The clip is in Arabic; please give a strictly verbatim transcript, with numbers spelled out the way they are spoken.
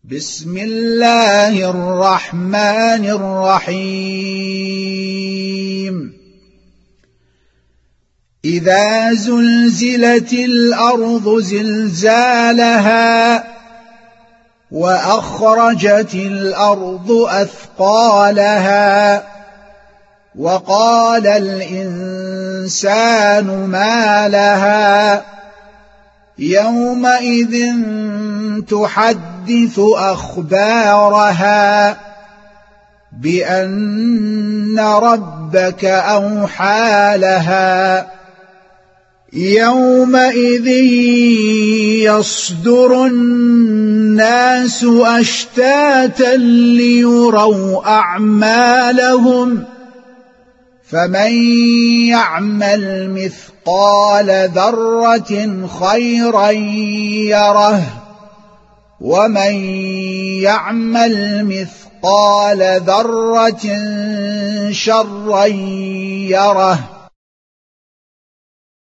بسم الله الرحمن الرحيم إذا زلزلت الأرض زلزالها وأخرجت الأرض أثقالها وقال الإنسان ما لها يومئذ تحدث أخبارها بأن ربك أوحى لها يومئذ يصدر الناس أشتاتا ليروا أعمالهم فمن يعمل مثقال ذرة خيرا يره ومن يعمل مثقال ذرة شرا يره